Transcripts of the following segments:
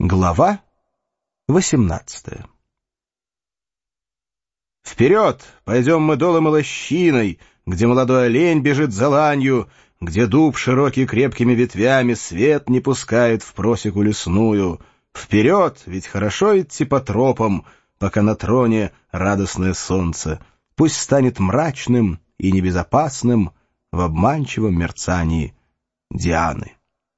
Глава 18. «Вперед! Пойдем мы долом и лощиной, где молодой олень бежит за ланью, где дуб широкий крепкими ветвями свет не пускает в просеку лесную. Вперед! Ведь хорошо идти по тропам, пока на троне радостное солнце. Пусть станет мрачным и небезопасным в обманчивом мерцании Дианы».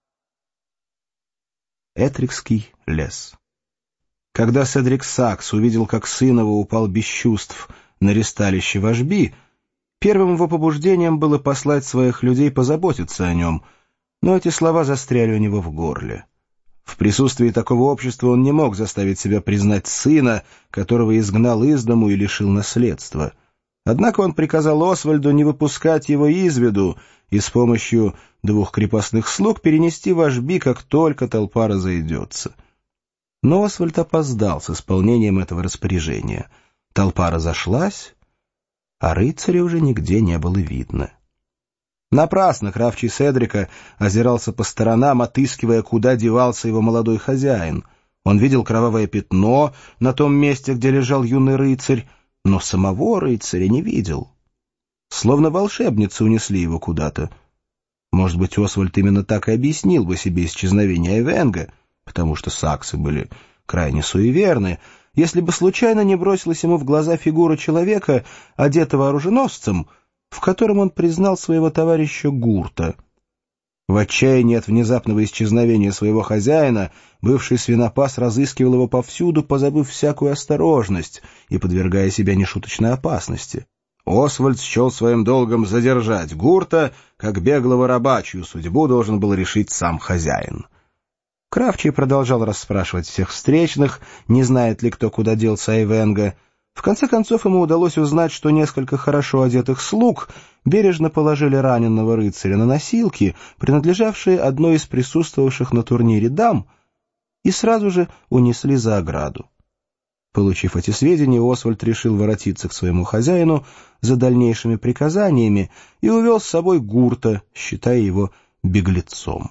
Этрикский лес. Когда Седрик Сакс увидел, как сын его упал без чувств на ристалище вожби, первым его побуждением было послать своих людей позаботиться о нем, но эти слова застряли у него в горле. В присутствии такого общества он не мог заставить себя признать сына, которого изгнал из дому и лишил наследства. Однако он приказал Освальду не выпускать его из виду и с помощью 2 крепостных слуг перенести вожби, как только толпа разойдется. Но Освальд опоздал с исполнением этого распоряжения. Толпа разошлась, а рыцаря уже нигде не было видно. Напрасно кравчий Седрика озирался по сторонам, отыскивая, куда девался его молодой хозяин. Он видел кровавое пятно на том месте, где лежал юный рыцарь, но самого рыцаря не видел. Словно волшебницы унесли его куда-то. Может быть, Освальд именно так и объяснил бы себе исчезновение Эйвенга, потому что саксы были крайне суеверны, если бы случайно не бросилась ему в глаза фигура человека, одетого оруженосцем, в котором он признал своего товарища Гурта. В отчаянии от внезапного исчезновения своего хозяина бывший свинопас разыскивал его повсюду, позабыв всякую осторожность и подвергая себя нешуточной опасности. Освальд счел своим долгом задержать Гурта, как беглого раба, чью судьбу должен был решить сам хозяин. Кравчий продолжал расспрашивать всех встречных, не знает ли кто, куда делся Эйвенга. В конце концов ему удалось узнать, что несколько хорошо одетых слуг бережно положили раненого рыцаря на носилки, принадлежавшие одной из присутствовавших на турнире дам, и сразу же унесли за ограду. Получив эти сведения, Освальд решил воротиться к своему хозяину за дальнейшими приказаниями и увел с собой Гурта, считая его беглецом.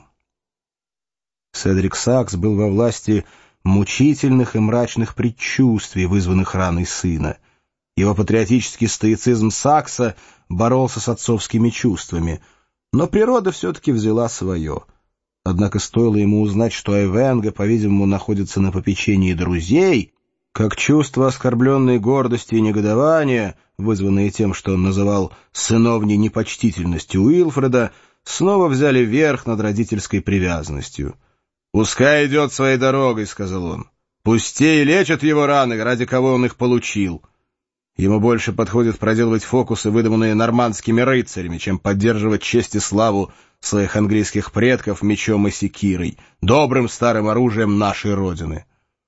Седрик Сакс был во власти мучительных и мрачных предчувствий, вызванных раной сына. Его патриотический стоицизм Сакса боролся с отцовскими чувствами, но природа все-таки взяла свое. Однако стоило ему узнать, что Эйвенга, по-видимому, находится на попечении друзей, как чувство оскорбленной гордости и негодования, вызванные тем, что он называл сыновней непочтительностью Уилфреда, снова взяли верх над родительской привязанностью. «Пускай идет своей дорогой», — сказал он. «Пусть те и лечат его раны, ради кого он их получил. Ему больше подходит проделывать фокусы, выдуманные нормандскими рыцарями, чем поддерживать честь и славу своих английских предков мечом и секирой, добрым старым оружием нашей Родины».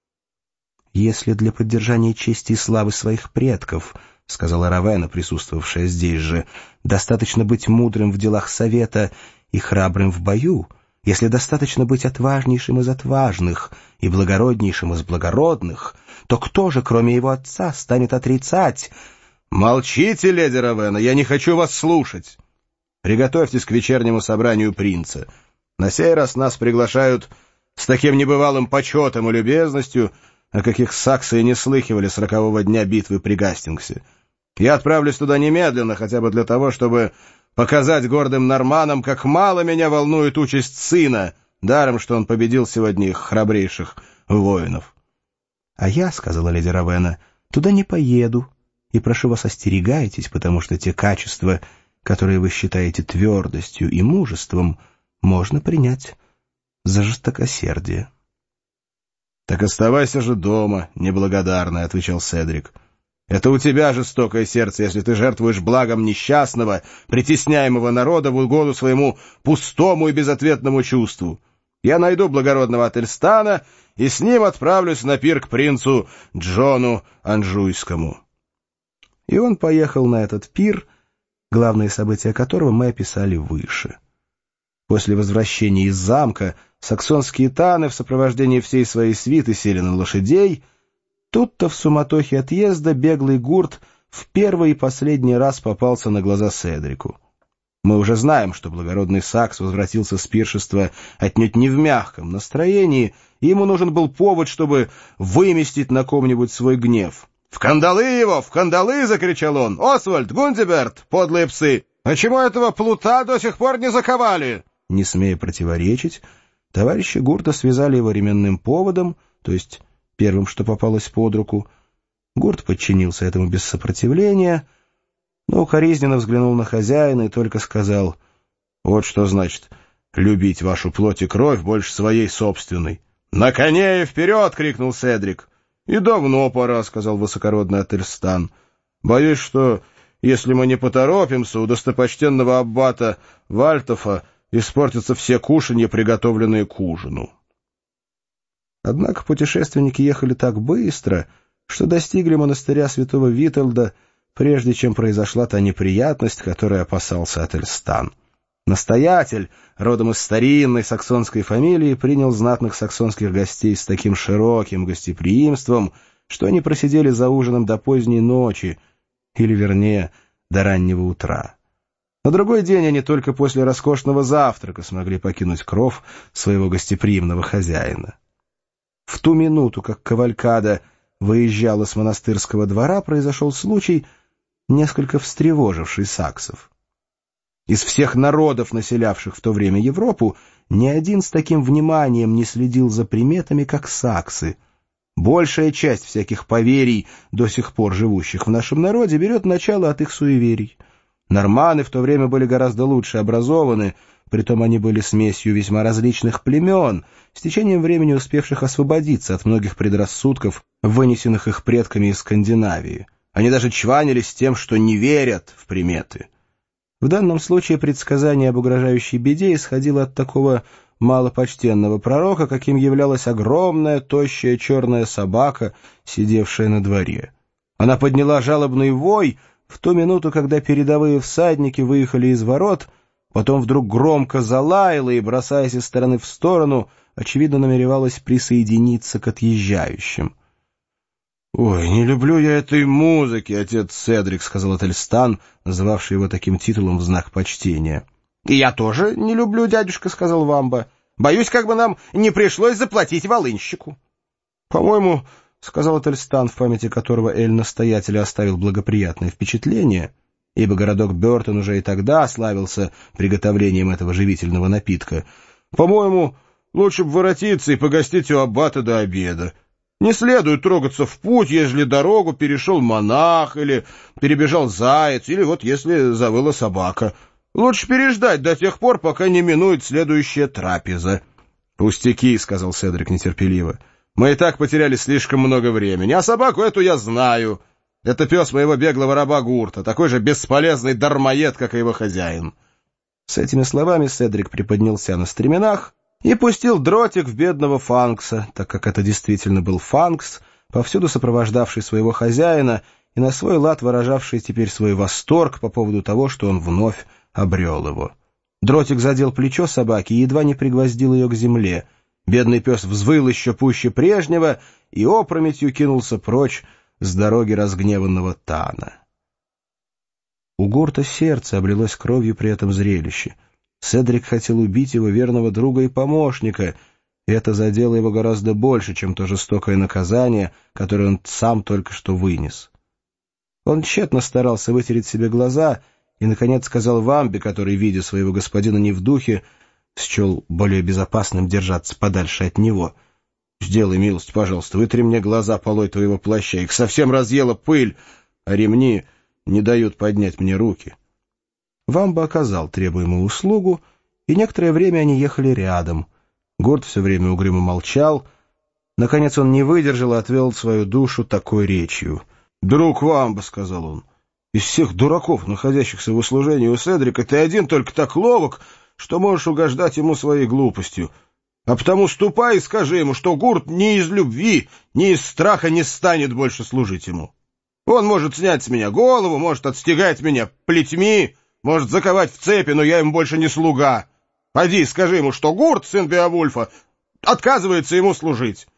«Если для поддержания чести и славы своих предков, — сказала Равена, присутствовавшая здесь же, — достаточно быть мудрым в делах совета и храбрым в бою, если достаточно быть отважнейшим из отважных и благороднейшим из благородных, то кто же, кроме его отца, станет отрицать...» «Молчите, леди Равена, я не хочу вас слушать. Приготовьтесь к вечернему собранию принца. На сей раз нас приглашают с таким небывалым почетом и любезностью, о каких саксы и не слыхивали с 40-го дня битвы при Гастингсе. Я отправлюсь туда немедленно, хотя бы для того, чтобы показать гордым норманам, как мало меня волнует участь сына, даром, что он победил сегодня их храбрейших воинов». «А я, — сказала леди Равена, — туда не поеду, и прошу вас, остерегайтесь, потому что те качества, которые вы считаете твердостью и мужеством, можно принять за жестокосердие». «Так оставайся же дома, неблагодарный», — отвечал Седрик. «Это у тебя жестокое сердце, если ты жертвуешь благом несчастного, притесняемого народа в угоду своему пустому и безответному чувству. Я найду благородного Ательстана и с ним отправлюсь на пир к принцу Джону Анжуйскому». И он поехал на этот пир, главные события которого мы описали выше. После возвращения из замка саксонские таны в сопровождении всей своей свиты сели на лошадей. Тут-то в суматохе отъезда беглый Гурт в первый и последний раз попался на глаза Седрику. Мы уже знаем, что благородный Сакс возвратился с пиршества отнюдь не в мягком настроении, и ему нужен был повод, чтобы выместить на ком-нибудь свой гнев. «В кандалы его! В кандалы!» — закричал он. «Освальд, Гундиберт, подлые псы! А чему этого плута до сих пор не заковали?» Не смея противоречить, товарищи Гурта связали его ременным поводом, то есть первым, что попалось под руку. Гурт подчинился этому без сопротивления, но укоризненно взглянул на хозяина и только сказал: «Вот что значит любить вашу плоть и кровь больше своей собственной». «На коне и вперед!» — крикнул Седрик. «И давно пора», — сказал высокородный Ательстан. «Боюсь, что, если мы не поторопимся, у достопочтенного аббата Вальтофа испортятся все кушанья, приготовленные к ужину». Однако путешественники ехали так быстро, что достигли монастыря святого Витольда, прежде чем произошла та неприятность, которой опасался Ательстан. Настоятель, родом из старинной саксонской фамилии, принял знатных саксонских гостей с таким широким гостеприимством, что они просидели за ужином до поздней ночи, или, вернее, до раннего утра. На другой день они только после роскошного завтрака смогли покинуть кров своего гостеприимного хозяина. В ту минуту, как кавалькада выезжала с монастырского двора, произошел случай, несколько встревоживший саксов. Из всех народов, населявших в то время Европу, ни один с таким вниманием не следил за приметами, как саксы. Большая часть всяких поверий, до сих пор живущих в нашем народе, берет начало от их суеверий. Норманы в то время были гораздо лучше образованы, притом они были смесью весьма различных племен, с течением времени успевших освободиться от многих предрассудков, вынесенных их предками из Скандинавии. Они даже чванились тем, что не верят в приметы. В данном случае предсказание об угрожающей беде исходило от такого малопочтенного пророка, каким являлась огромная, тощая черная собака, сидевшая на дворе. Она подняла жалобный вой в ту минуту, когда передовые всадники выехали из ворот, потом вдруг громко залаяла и, бросаясь из стороны в сторону, очевидно намеревалась присоединиться к отъезжающим. «Ой, не люблю я этой музыки, отец Седрик», — сказал Ательстан, называвший его таким титулом в знак почтения. «И я тоже не люблю, дядюшка», — сказал Вамба. «Боюсь, как бы нам не пришлось заплатить волынщику». «По-моему, — сказал Ательстан, в памяти которого Эль-настоятеля оставил благоприятное впечатление, ибо городок Бёртон уже и тогда славился приготовлением этого живительного напитка, — по-моему, лучше бы воротиться и погостить у аббата до обеда. Не следует трогаться в путь, ежели дорогу перешел монах, или перебежал заяц, или вот если завыла собака. Лучше переждать до тех пор, пока не минует следующая трапеза». «Пустяки», — сказал Седрик нетерпеливо. «Мы и так потеряли слишком много времени, а собаку эту я знаю. Это пес моего беглого раба Гурта, такой же бесполезный дармоед, как и его хозяин». С этими словами Седрик приподнялся на стременах и пустил дротик в бедного Фанкса, так как это действительно был Фанкс, повсюду сопровождавший своего хозяина и на свой лад выражавший теперь свой восторг по поводу того, что он вновь обрел его. Дротик задел плечо собаки и едва не пригвоздил ее к земле. Бедный пес взвыл еще пуще прежнего и опрометью кинулся прочь с дороги разгневанного Тана. У Гурта сердце облилось кровью при этом зрелище. Седрик хотел убить его верного друга и помощника, и это задело его гораздо больше, чем то жестокое наказание, которое он сам только что вынес. Он тщетно старался вытереть себе глаза и, наконец, сказал Вамбе, который, видя своего господина не в духе, счел более безопасным держаться подальше от него: «Сделай милость, пожалуйста, вытри мне глаза полой твоего плаща, их совсем разъела пыль, а ремни не дают поднять мне руки». Вамба оказал требуемую услугу, и некоторое время они ехали рядом. Гурт все время угрюмо молчал. Наконец он не выдержал и отвел свою душу такой речью. «Друг Вамба, — сказал он, — из всех дураков, находящихся в услужении у Седрика, ты один только так ловок, что можешь угождать ему своей глупостью. А потому ступай и скажи ему, что Гурт ни из любви, ни из страха не станет больше служить ему. Он может снять с меня голову, может отстегать меня плетьми, может заковать в цепи, но я ему больше не слуга. Поди, скажи ему, что Гурт, сын Беовульфа, отказывается ему служить».